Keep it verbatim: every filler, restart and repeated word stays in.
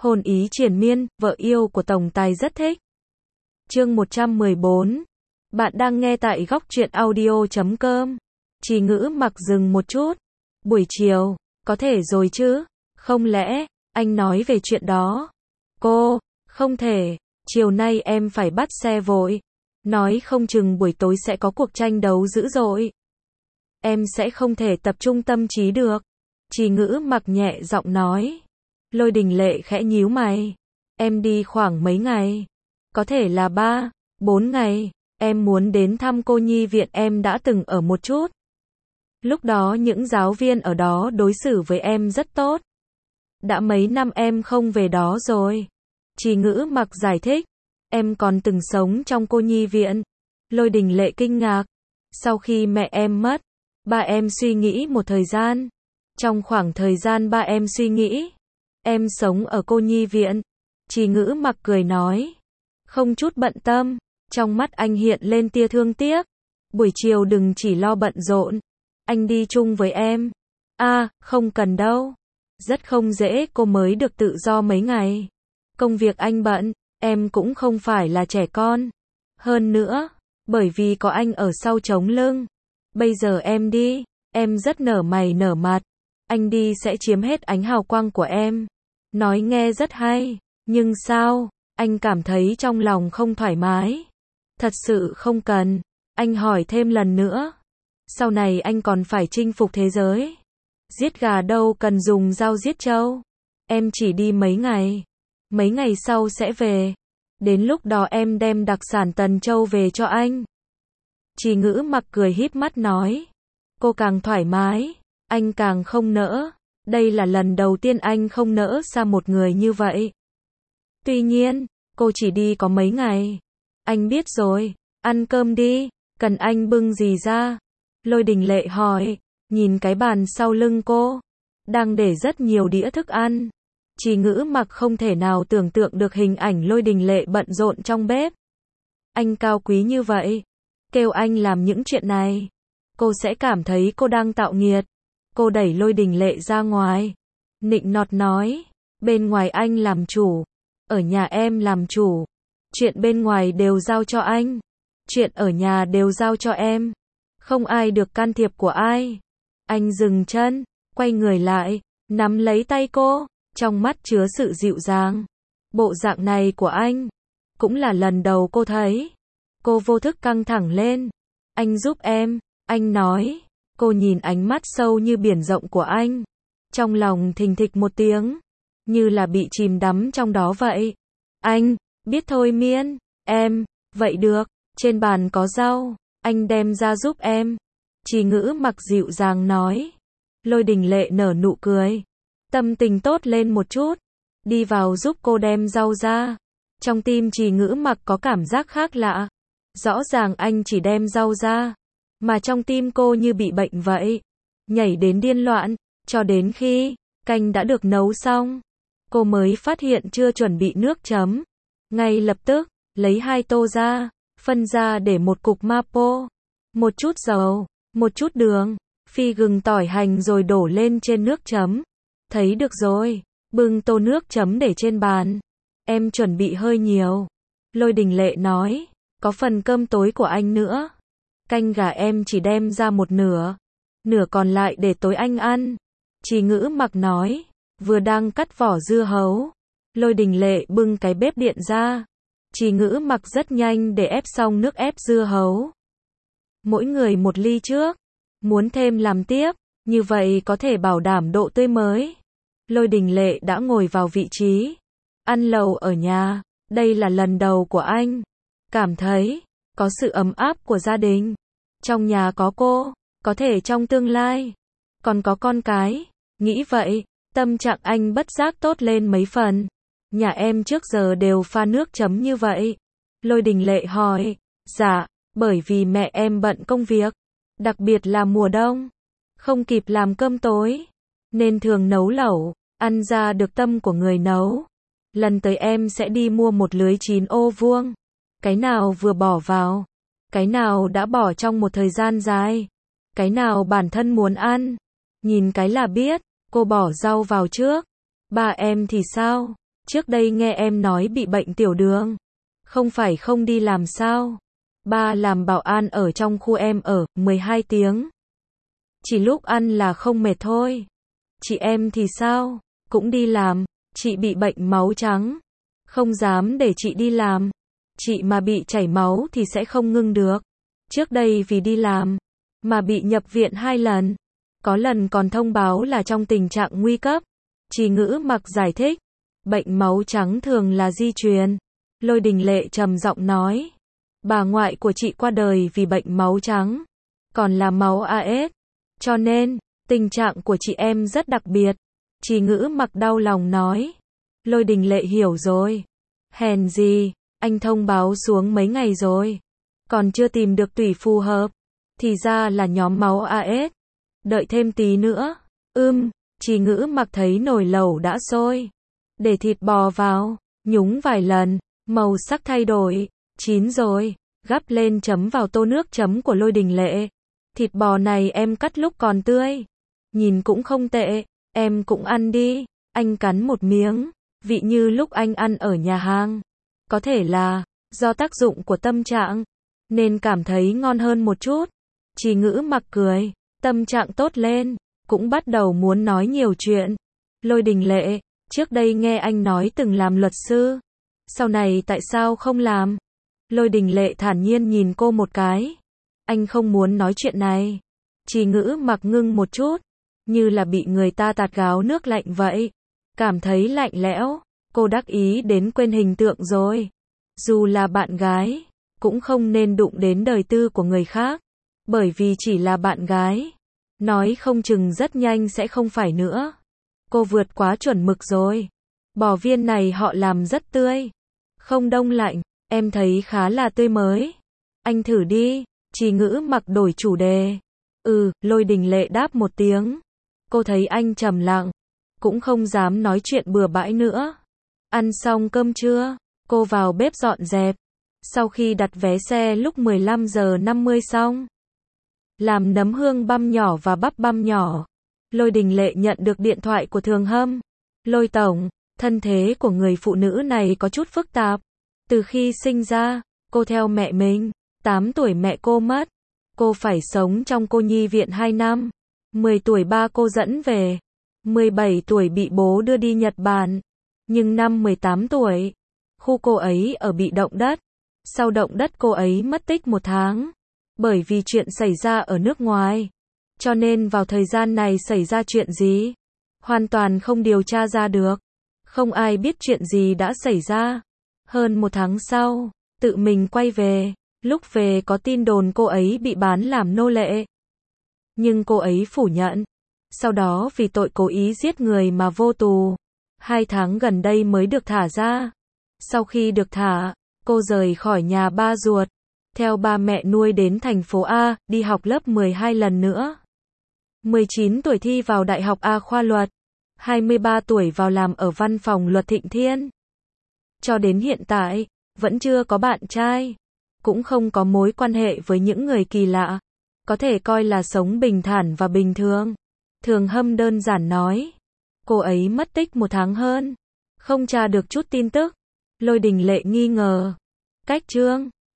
Hôn ý triền miên, vợ yêu của tổng tài rất thích. Chương một trăm mười bốn. Bạn đang nghe tại góc truyện audio chấm com. Chỉ ngữ mặc dừng một chút. Buổi chiều, có thể rồi chứ? Không lẽ, anh nói về chuyện đó? Cô, không thể, chiều nay em phải bắt xe vội. Nói không chừng buổi tối sẽ có cuộc tranh đấu dữ dội. Em sẽ không thể tập trung tâm trí được. Chỉ ngữ mặc nhẹ giọng nói. Lôi Đình Lệ khẽ nhíu mày. Em đi khoảng mấy ngày? Có thể là ba, bốn ngày. Em muốn đến thăm cô nhi viện em đã từng ở một chút. Lúc đó những giáo viên ở đó đối xử với em rất tốt. Đã mấy năm em không về đó rồi. Chỉ ngữ mặc giải thích. Em còn từng sống trong cô nhi viện. Lôi Đình Lệ kinh ngạc. Sau khi mẹ em mất, ba em suy nghĩ một thời gian. Trong khoảng thời gian ba em suy nghĩ, em sống ở cô nhi viện. Chỉ ngữ mặc cười nói. Không chút bận tâm. Trong mắt anh hiện lên tia thương tiếc. Buổi chiều đừng chỉ lo bận rộn. Anh đi chung với em. À, không cần đâu. Rất không dễ, cô mới được tự do mấy ngày. Công việc anh bận, em cũng không phải là trẻ con. Hơn nữa, bởi vì có anh ở sau chống lưng. Bây giờ em đi, em rất nở mày nở mặt. Anh đi sẽ chiếm hết ánh hào quang của em. Nói nghe rất hay, nhưng sao, anh cảm thấy trong lòng không thoải mái. Thật sự không cần. Anh hỏi thêm lần nữa. Sau này anh còn phải chinh phục thế giới. Giết gà đâu cần dùng dao giết trâu. Em chỉ đi mấy ngày. Mấy ngày sau sẽ về. Đến lúc đó em đem đặc sản Tần Châu về cho anh. Chỉ ngữ mặc cười híp mắt nói. Cô càng thoải mái, anh càng không nỡ. Đây là lần đầu tiên anh không nỡ xa một người như vậy. Tuy nhiên, cô chỉ đi có mấy ngày. Anh biết rồi, ăn cơm đi, cần anh bưng gì ra? Lôi Đình Lệ hỏi, nhìn cái bàn sau lưng cô, đang để rất nhiều đĩa thức ăn. Chỉ ngữ mặc không thể nào tưởng tượng được hình ảnh Lôi Đình Lệ bận rộn trong bếp. Anh cao quý như vậy, kêu anh làm những chuyện này, cô sẽ cảm thấy cô đang tạo nghiệt. Cô đẩy Lôi Đình Lệ ra ngoài, nịnh nọt nói, bên ngoài anh làm chủ, ở nhà em làm chủ. Chuyện bên ngoài đều giao cho anh, chuyện ở nhà đều giao cho em. Không ai được can thiệp của ai. Anh dừng chân, quay người lại, nắm lấy tay cô, trong mắt chứa sự dịu dàng. Bộ dạng này của anh, cũng là lần đầu cô thấy. Cô vô thức căng thẳng lên. Anh giúp em, anh nói. Cô nhìn ánh mắt sâu như biển rộng của anh. Trong lòng thình thịch một tiếng, như là bị chìm đắm trong đó vậy. Anh, biết thôi miên, em, vậy được, trên bàn có rau, anh đem ra giúp em. Chỉ ngữ mặc dịu dàng nói. Lôi Đình Lệ nở nụ cười. Tâm tình tốt lên một chút. Đi vào giúp cô đem rau ra. Trong tim Chỉ ngữ mặc có cảm giác khác lạ. Rõ ràng anh chỉ đem rau ra, mà trong tim cô như bị bệnh vậy. Nhảy đến điên loạn, cho đến khi canh đã được nấu xong. Cô mới phát hiện chưa chuẩn bị nước chấm. Ngay lập tức, lấy hai tô ra, phân ra để một cục mapo, một chút dầu, một chút đường, phi gừng tỏi hành rồi đổ lên trên nước chấm. Thấy được rồi, bưng tô nước chấm để trên bàn. Em chuẩn bị hơi nhiều. Lôi Đình Lệ nói, có phần cơm tối của anh nữa. Canh gà em chỉ đem ra một nửa, nửa còn lại để tối anh ăn. Chỉ ngữ mặc nói, vừa đang cắt vỏ dưa hấu. Lôi Đình Lệ bưng cái bếp điện ra. Chỉ ngữ mặc rất nhanh để ép xong nước ép dưa hấu. Mỗi người một ly trước. Muốn thêm làm tiếp, như vậy có thể bảo đảm độ tươi mới. Lôi Đình Lệ đã ngồi vào vị trí. Ăn lẩu ở nhà, đây là lần đầu của anh. Cảm thấy, có sự ấm áp của gia đình. Trong nhà có cô, có thể trong tương lai, còn có con cái. Nghĩ vậy, tâm trạng anh bất giác tốt lên mấy phần. Nhà em trước giờ đều pha nước chấm như vậy. Lôi Đình Lệ hỏi. Dạ, bởi vì mẹ em bận công việc, đặc biệt là mùa đông, không kịp làm cơm tối, nên thường nấu lẩu, ăn ra được tâm của người nấu. Lần tới em sẽ đi mua một lưới chín ô vuông. Cái nào vừa bỏ vào, cái nào đã bỏ trong một thời gian dài, cái nào bản thân muốn ăn. Nhìn cái là biết, cô bỏ rau vào trước. Ba em thì sao? trước đây nghe em nói bị bệnh tiểu đường. Không phải không đi làm sao? Ba làm bảo an ở trong khu em ở, mười hai tiếng. Chỉ lúc ăn là không mệt thôi. Chị em thì sao? Cũng đi làm. Chị bị bệnh máu trắng. Không dám để chị đi làm. Chị mà bị chảy máu thì sẽ không ngưng được. Trước đây vì đi làm mà bị nhập viện hai lần. Có lần còn thông báo là trong tình trạng nguy cấp. Trì Ngữ Mặc giải thích. Bệnh máu trắng thường là di truyền. Lôi Đình Lệ trầm giọng nói. Bà ngoại của chị qua đời vì bệnh máu trắng. Còn là máu a ét. Cho nên, tình trạng của chị em rất đặc biệt. Trì Ngữ Mặc đau lòng nói. Lôi Đình Lệ hiểu rồi. Hèn gì, anh thông báo xuống mấy ngày rồi. Còn chưa tìm được tủy phù hợp. Thì ra là nhóm máu a ét. Đợi thêm tí nữa. Ưm, Trì Ngữ Mặc thấy nồi lẩu đã sôi. Để thịt bò vào, nhúng vài lần, màu sắc thay đổi. Chín rồi, gắp lên chấm vào tô nước chấm của Lôi Đình Lệ. Thịt bò này em cắt lúc còn tươi. Nhìn cũng không tệ, em cũng ăn đi. Anh cắn một miếng, vị như lúc anh ăn ở nhà hàng. Có thể là do tác dụng của tâm trạng, nên cảm thấy ngon hơn một chút. Trì Ngữ Mặc cười, tâm trạng tốt lên, cũng bắt đầu muốn nói nhiều chuyện. Lôi Đình Lệ, trước đây nghe anh nói từng làm luật sư. Sau này tại sao không làm? Lôi Đình Lệ thản nhiên nhìn cô một cái. Anh không muốn nói chuyện này. Trì Ngữ Mặc ngưng một chút, như là bị người ta tạt gáo nước lạnh vậy. Cảm thấy lạnh lẽo, cô đắc ý đến quên hình tượng rồi. Dù là bạn gái, cũng không nên đụng đến đời tư của người khác. Bởi vì chỉ là bạn gái, nói không chừng rất nhanh sẽ không phải nữa. Cô vượt quá chuẩn mực rồi. Bò viên này họ làm rất tươi. Không đông lạnh, em thấy khá là tươi mới. Anh thử đi. Trì Ngữ Mặc đổi chủ đề. Ừ, Lôi Đình Lệ đáp một tiếng. Cô thấy anh trầm lặng, cũng không dám nói chuyện bừa bãi nữa. Ăn xong cơm trưa, cô vào bếp dọn dẹp. Sau khi đặt vé xe lúc mười lăm giờ năm mươi xong, làm nấm hương băm nhỏ và bắp băm nhỏ. Lôi Đình Lệ nhận được điện thoại của Thường Hâm. Lôi tổng, thân thế của người phụ nữ này có chút phức tạp. Từ khi sinh ra, cô theo mẹ mình. tám tuổi mẹ cô mất. Cô phải sống trong cô nhi viện hai năm. mười tuổi ba cô dẫn về. mười bảy tuổi bị bố đưa đi Nhật Bản. Nhưng năm mười tám tuổi, khu cô ấy ở bị động đất. Sau động đất cô ấy mất tích một tháng. Bởi vì chuyện xảy ra ở nước ngoài. Cho nên vào thời gian này xảy ra chuyện gì, hoàn toàn không điều tra ra được. Không ai biết chuyện gì đã xảy ra. Hơn một tháng sau, tự mình quay về. Lúc về có tin đồn cô ấy bị bán làm nô lệ. Nhưng cô ấy phủ nhận. Sau đó vì tội cố ý giết người mà vô tù. Hai tháng gần đây mới được thả ra. Sau khi được thả, cô rời khỏi nhà ba ruột. Theo ba mẹ nuôi đến thành phố A, đi học lớp mười hai lần nữa. mười chín tuổi thi vào Đại học A khoa luật. hai mươi ba tuổi vào làm ở văn phòng luật Thịnh Thiên. Cho đến hiện tại, vẫn chưa có bạn trai. Cũng không có mối quan hệ với những người kỳ lạ. Có thể coi là sống bình thản và bình thường. Thường Hâm đơn giản nói. Cô ấy mất tích một tháng hơn. Không tra được chút tin tức. Lôi Đình Lệ nghi ngờ. Cách Trương